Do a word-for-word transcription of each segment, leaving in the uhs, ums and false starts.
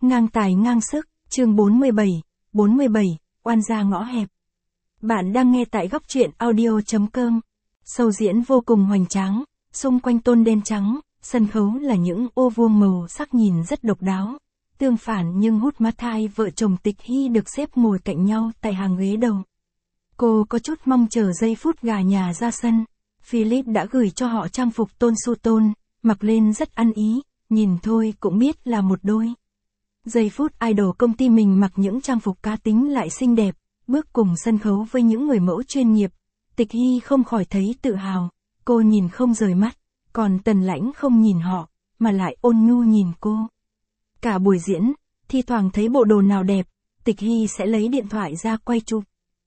Ngang tài ngang sức, chương bốn mươi bảy, bốn mươi bảy, oan gia ngõ hẹp. Bạn đang nghe tại góc truyện audio.com. Show diễn vô cùng hoành tráng, xung quanh tôn đen trắng, sân khấu là những ô vuông màu sắc nhìn rất độc đáo. Tương phản nhưng hút mắt hai vợ chồng Tịch Hy được xếp ngồi cạnh nhau tại hàng ghế đầu. Cô có chút mong chờ giây phút gà nhà ra sân. Philip đã gửi cho họ trang phục tôn su tôn, mặc lên rất ăn ý, nhìn thôi cũng biết là một đôi. Giây phút idol công ty mình mặc những trang phục cá tính lại xinh đẹp, bước cùng sân khấu với những người mẫu chuyên nghiệp. Tịch Hy không khỏi thấy tự hào, cô nhìn không rời mắt, còn Tần Lãnh không nhìn họ, mà lại ôn nhu nhìn cô. Cả buổi diễn, thi thoảng thấy bộ đồ nào đẹp, Tịch Hy sẽ lấy điện thoại ra quay chụp.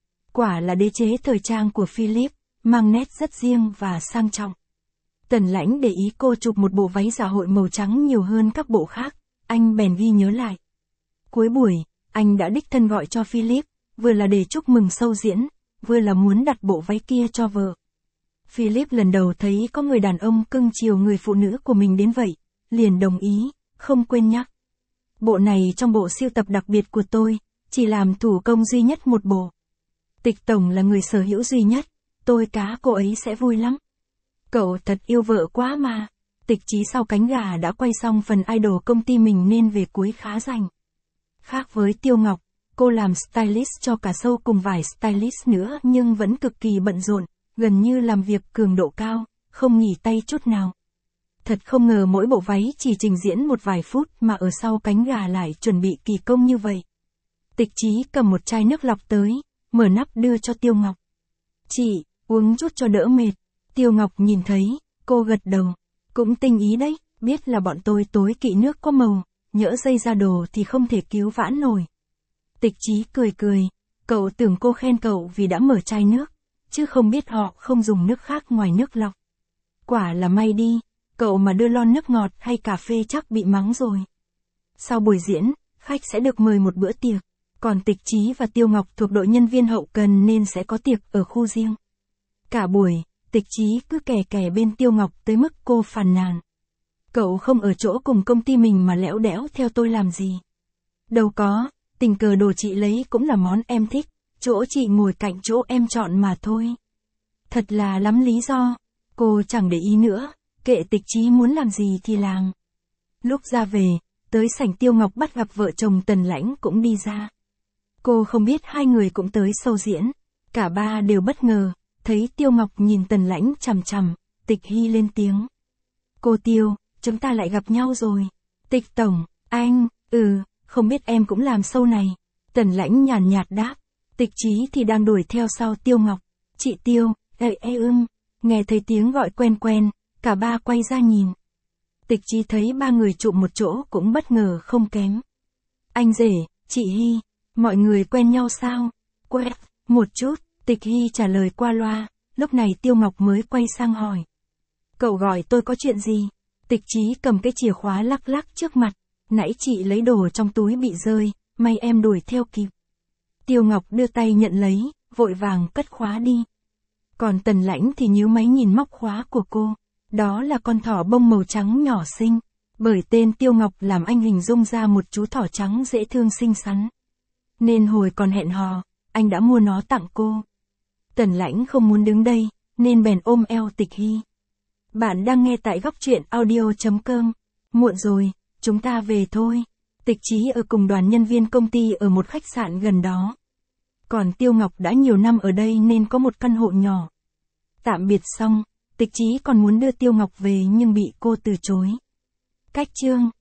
Quả là đế chế thời trang của Philip, mang nét rất riêng và sang trọng. Tần Lãnh để ý cô chụp một bộ váy dạ hội màu trắng nhiều hơn các bộ khác, anh bèn ghi nhớ lại. Cuối buổi, anh đã đích thân gọi cho Philip, vừa là để chúc mừng show diễn, vừa là muốn đặt bộ váy kia cho vợ. Philip lần đầu thấy có người đàn ông cưng chiều người phụ nữ của mình đến vậy, liền đồng ý, không quên nhắc. Bộ này trong bộ sưu tập đặc biệt của tôi, chỉ làm thủ công duy nhất một bộ. Tịch tổng là người sở hữu duy nhất, tôi cá cô ấy sẽ vui lắm. Cậu thật yêu vợ quá mà. Tịch Chí sau cánh gà đã quay xong phần idol công ty mình nên về cuối khá rảnh. Khác với Tiêu Ngọc, cô làm stylist cho cả show cùng vài stylist nữa nhưng vẫn cực kỳ bận rộn, gần như làm việc cường độ cao, không nghỉ tay chút nào. Thật không ngờ mỗi bộ váy chỉ trình diễn một vài phút mà ở sau cánh gà lại chuẩn bị kỳ công như vậy. Tịch Chí cầm một chai nước lọc tới, mở nắp đưa cho Tiêu Ngọc. Chị, uống chút cho đỡ mệt. Tiêu Ngọc nhìn thấy, cô gật đầu. Cũng tinh ý đấy, biết là bọn tôi tối kỵ nước có màu, nhỡ dây ra đồ thì không thể cứu vãn nổi. Tịch Chí cười cười, cậu tưởng cô khen cậu vì đã mở chai nước, chứ không biết họ không dùng nước khác ngoài nước lọc. Quả là may đi, cậu mà đưa lon nước ngọt hay cà phê chắc bị mắng rồi. Sau buổi diễn, khách sẽ được mời một bữa tiệc, còn Tịch Chí và Tiêu Ngọc thuộc đội nhân viên hậu cần nên sẽ có tiệc ở khu riêng. Cả buổi, Tịch Chí cứ kè kè bên Tiêu Ngọc tới mức cô phàn nàn. Cậu không ở chỗ cùng công ty mình mà lẽo đẽo theo tôi làm gì. Đâu có, tình cờ đồ chị lấy cũng là món em thích, chỗ chị ngồi cạnh chỗ em chọn mà thôi. Thật là lắm lý do, cô chẳng để ý nữa, kệ Tịch Chí muốn làm gì thì làm. Lúc ra về, tới sảnh Tiêu Ngọc bắt gặp vợ chồng Tần Lãnh cũng đi ra. Cô không biết hai người cũng tới show diễn, cả ba đều bất ngờ. Thấy Tiêu Ngọc nhìn Tần Lãnh chằm chằm, Tịch Hy lên tiếng. Cô Tiêu, chúng ta lại gặp nhau rồi. Tịch tổng, anh, ừ, không biết em cũng làm show này. Tần Lãnh nhàn nhạt đáp. Tịch Chí thì đang đuổi theo sau Tiêu Ngọc. Chị Tiêu, ê ê ưng, nghe thấy tiếng gọi quen quen, cả ba quay ra nhìn. Tịch Chí thấy ba người chụm một chỗ cũng bất ngờ không kém. Anh rể, chị Hy, mọi người quen nhau sao? Quen, một chút. Tịch Hy trả lời qua loa, lúc này Tiêu Ngọc mới quay sang hỏi. Cậu gọi tôi có chuyện gì? Tịch Chí cầm cái chìa khóa lắc lắc trước mặt, nãy chị lấy đồ trong túi bị rơi, may em đuổi theo kịp. Tiêu Ngọc đưa tay nhận lấy, vội vàng cất khóa đi. Còn Tần Lãnh thì nhíu máy nhìn móc khóa của cô, đó là con thỏ bông màu trắng nhỏ xinh, bởi tên Tiêu Ngọc làm anh hình dung ra một chú thỏ trắng dễ thương xinh xắn. Nên hồi còn hẹn hò, anh đã mua nó tặng cô. Tần Lãnh không muốn đứng đây, nên bèn ôm eo Tịch Hy. Bạn đang nghe tại góc truyện audio.com. Muộn rồi, chúng ta về thôi. Tịch Chí ở cùng đoàn nhân viên công ty ở một khách sạn gần đó. Còn Tiêu Ngọc đã nhiều năm ở đây nên có một căn hộ nhỏ. Tạm biệt xong, Tịch Chí còn muốn đưa Tiêu Ngọc về nhưng bị cô từ chối. Cách chương